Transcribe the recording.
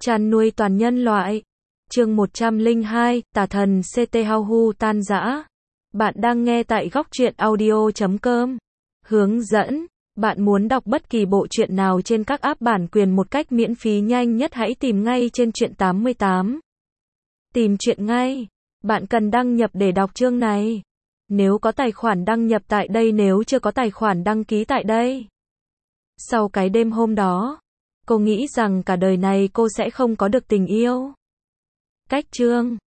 Chăn nuôi toàn nhân loại. Chương 102, Tà thần CT Hau tan rã. Bạn đang nghe tại góc truyện audio.com. Hướng dẫn. Bạn muốn đọc bất kỳ bộ truyện nào trên các app bản quyền một cách miễn phí nhanh nhất, hãy tìm ngay trên truyện 88. Tìm truyện ngay. Bạn cần đăng nhập để đọc chương này. Nếu có tài khoản đăng nhập tại đây, nếu chưa có tài khoản đăng ký tại đây. Sau cái đêm hôm đó, cô nghĩ rằng cả đời này cô sẽ không có được tình yêu. Cách chương.